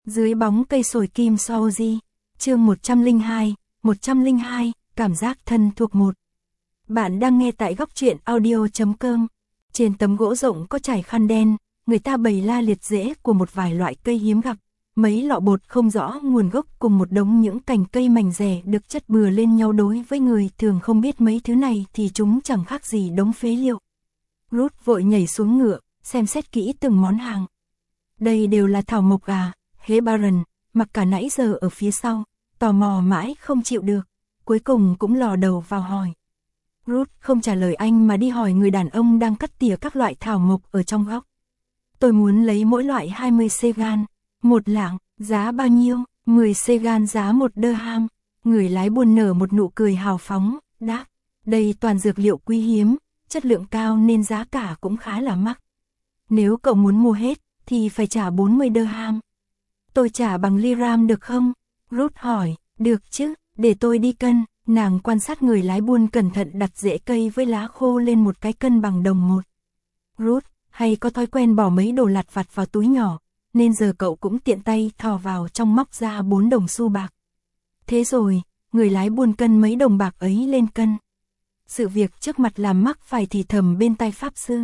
Dưới bóng cây sồi kim Saoji, chương 102, cảm giác thân thuộc một. Bạn đang nghe tại góc truyện audio.com. Trên tấm gỗ rộng có trải khăn đen, người ta bày la liệt rễ của một vài loại cây hiếm gặp. Mấy lọ bột không rõ nguồn gốc cùng một đống những cành cây mảnh rẻ được chất bừa lên nhau, đối với người thường không biết mấy thứ này thì chúng chẳng khác gì đống phế liệu. Ruth vội nhảy xuống ngựa, xem xét kỹ từng món hàng. Đây đều là thảo mộc à? Baron, mặc cả nãy giờ ở phía sau, tò mò mãi không chịu được, cuối cùng cũng lò đầu vào hỏi. Ruth không trả lời anh mà đi hỏi người đàn ông đang cắt tỉa các loại thảo mộc ở trong góc. Tôi muốn lấy mỗi loại 20 segan, một lạng, giá bao nhiêu? 10 segan giá 1 dirham. Người lái buôn nở một nụ cười hào phóng, đáp, đây toàn dược liệu quý hiếm, chất lượng cao nên giá cả cũng khá là mắc. Nếu cậu muốn mua hết, thì phải trả 40 dirham. Tôi trả bằng liram được không? Ruth hỏi, được chứ, để tôi đi cân. Nàng quan sát người lái buôn cẩn thận đặt rễ cây với lá khô lên một cái cân bằng đồng một. Ruth, hay có thói quen bỏ mấy đồ lặt vặt vào túi nhỏ, nên giờ cậu cũng tiện tay thò vào trong móc ra 4 đồng xu bạc. Thế rồi, người lái buôn cân mấy đồng bạc ấy lên cân. Sự việc trước mặt làm mắc phải thì thầm bên tai pháp sư.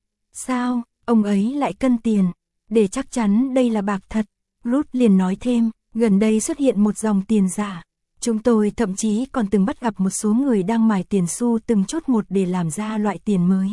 Sao, ông ấy lại cân tiền? Để chắc chắn đây là bạc thật. Ruth liền nói thêm, gần đây xuất hiện một dòng tiền giả. Chúng tôi thậm chí còn từng bắt gặp một số người đang mài tiền xu từng chút một để làm ra loại tiền mới.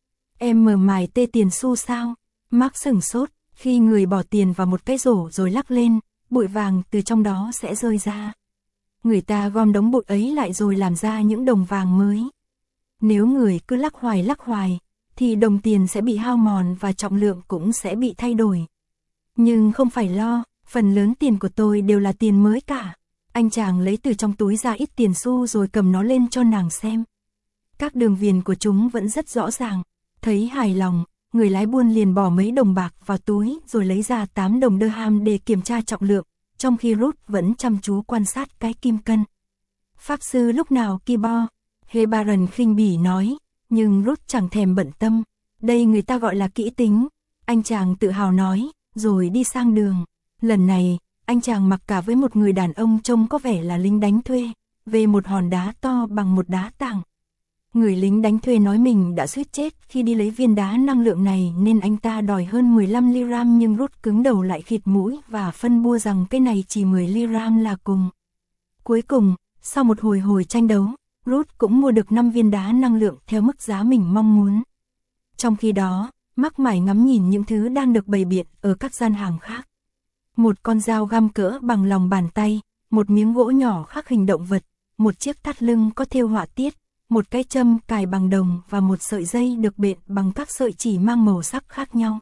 Em mở mài tê tiền xu sao? Mark sửng sốt, khi người bỏ tiền vào một cái rổ rồi lắc lên, bụi vàng từ trong đó sẽ rơi ra. Người ta gom đống bụi ấy lại rồi làm ra những đồng vàng mới. Nếu người cứ lắc hoài, thì đồng tiền sẽ bị hao mòn và trọng lượng cũng sẽ bị thay đổi. Nhưng không phải lo, phần lớn tiền của tôi đều là tiền mới cả. Anh chàng lấy từ trong túi ra ít tiền xu rồi cầm nó lên cho nàng xem. Các đường viền của chúng vẫn rất rõ ràng. Thấy hài lòng, người lái buôn liền bỏ mấy đồng bạc vào túi rồi lấy ra 8 đồng dirham để kiểm tra trọng lượng, trong khi Ruth vẫn chăm chú quan sát cái kim cân. Pháp sư lúc nào ki bo? Baron khinh bỉ nói, nhưng Ruth chẳng thèm bận tâm. Đây người ta gọi là kỹ tính. Anh chàng tự hào nói, rồi đi sang đường. Lần này, anh chàng mặc cả với một người đàn ông trông có vẻ là lính đánh thuê, về một hòn đá to bằng một đá tảng. Người lính đánh thuê nói mình đã suýt chết khi đi lấy viên đá năng lượng này nên anh ta đòi hơn 15 liram, nhưng Ruth cứng đầu lại khịt mũi và phân bua rằng cái này chỉ 10 liram là cùng. Cuối cùng, sau một hồi tranh đấu, Ruth cũng mua được 5 viên đá năng lượng theo mức giá mình mong muốn. Trong khi đó, Mark mải ngắm nhìn những thứ đang được bày biện ở các gian hàng khác. Một con dao găm cỡ bằng lòng bàn tay, một miếng gỗ nhỏ khắc hình động vật, một chiếc thắt lưng có thêu họa tiết, một cái châm cài bằng đồng và một sợi dây được bện bằng các sợi chỉ mang màu sắc khác nhau.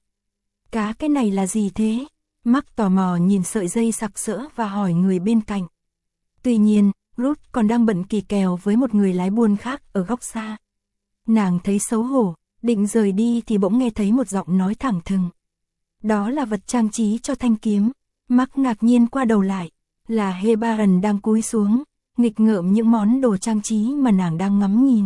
Cái này là gì thế? Mark tò mò nhìn sợi dây sặc sỡ và hỏi người bên cạnh. Tuy nhiên, Ruth còn đang bận kỳ kèo với một người lái buôn khác ở góc xa. Nàng thấy xấu hổ, định rời đi thì bỗng nghe thấy một giọng nói thẳng thừng. Đó là vật trang trí cho thanh kiếm. Mark ngạc nhiên qua đầu lại, là Baron đang cúi xuống, nghịch ngợm những món đồ trang trí mà nàng đang ngắm nhìn.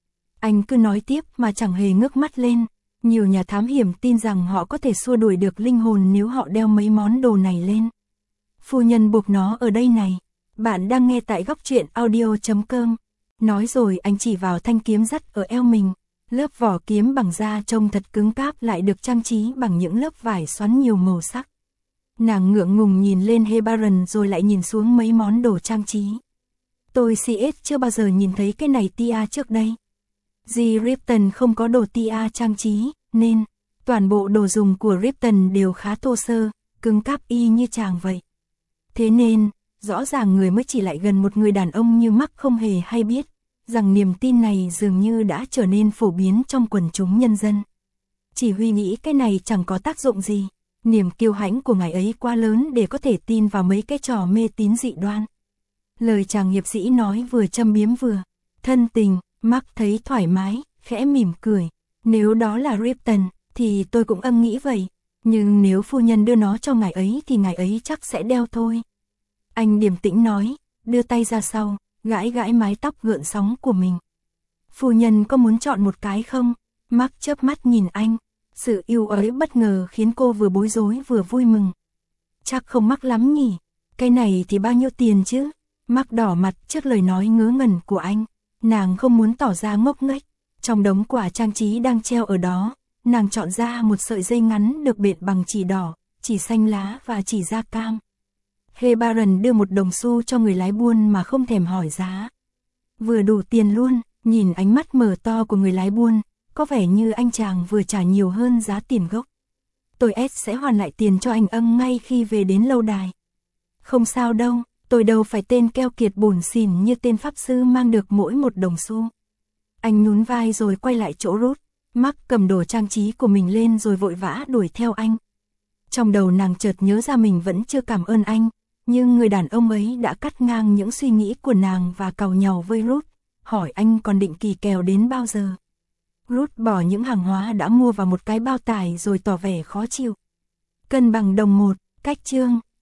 Anh cứ nói tiếp mà chẳng hề ngước mắt lên. Nhiều nhà thám hiểm tin rằng họ có thể xua đuổi được linh hồn nếu họ đeo mấy món đồ này lên. Phu nhân buộc nó ở đây này. Bạn đang nghe tại góc truyện audio.com. Nói rồi anh chỉ vào thanh kiếm dắt ở eo mình. Lớp vỏ kiếm bằng da trông thật cứng cáp lại được trang trí bằng những lớp vải xoắn nhiều màu sắc. Nàng ngượng ngùng nhìn lên Baron rồi lại nhìn xuống mấy món đồ trang trí. Tôi chưa bao giờ nhìn thấy cái này tia trước đây. Dì Ripton không có đồ tia trang trí, nên toàn bộ đồ dùng của Ripton đều khá thô sơ, cứng cáp y như chàng vậy. Thế nên, rõ ràng người mới chỉ lại gần một người đàn ông như Mark không hề hay biết rằng niềm tin này dường như đã trở nên phổ biến trong quần chúng nhân dân. Chỉ huy nghĩ cái này chẳng có tác dụng gì. Niềm kiêu hãnh của ngài ấy quá lớn để có thể tin vào mấy cái trò mê tín dị đoan. Lời chàng hiệp sĩ nói vừa châm biếm vừa thân tình. Mark thấy thoải mái, khẽ mỉm cười. Nếu đó là Ripton, thì tôi cũng nghĩ vậy. Nhưng nếu phu nhân đưa nó cho ngài ấy thì ngài ấy chắc sẽ đeo thôi. Anh điềm tĩnh nói, đưa tay ra sau, gãi gãi mái tóc gợn sóng của mình. Phu nhân có muốn chọn một cái không? Mark chớp mắt nhìn anh. Sự yêu ấy bất ngờ khiến cô vừa bối rối vừa vui mừng. chắc không mắc lắm nhỉ, cái này thì bao nhiêu tiền chứ? Mark đỏ mặt trước lời nói ngớ ngẩn của anh, nàng không muốn tỏ ra ngốc nghếch, trong đống quà trang trí đang treo ở đó, nàng chọn ra một sợi dây ngắn được bệt bằng chỉ đỏ, chỉ xanh lá và chỉ da cam. Hebaran đưa 1 đồng xu cho người lái buôn mà không thèm hỏi giá. Vừa đủ tiền luôn, nhìn ánh mắt mở to của người lái buôn, có vẻ như anh chàng vừa trả nhiều hơn giá tiền gốc. Tôi sẽ hoàn lại tiền cho anh ngay khi về đến lâu đài. Không sao đâu, tôi đâu phải tên keo kiệt bủn xỉn như tên pháp sư mang được mỗi 1 đồng xu. Anh nhún vai rồi quay lại chỗ Ruth. Mark cầm đồ trang trí của mình lên rồi vội vã đuổi theo anh. Trong đầu nàng chợt nhớ ra mình vẫn chưa cảm ơn anh, nhưng người đàn ông ấy đã cắt ngang những suy nghĩ của nàng và càu nhàu với Ruth, hỏi anh còn định kỳ kèo đến bao giờ. Ruth bỏ những hàng hóa đã mua vào một cái bao tải rồi tỏ vẻ khó chịu. Cân bằng đồng 1, cách chương.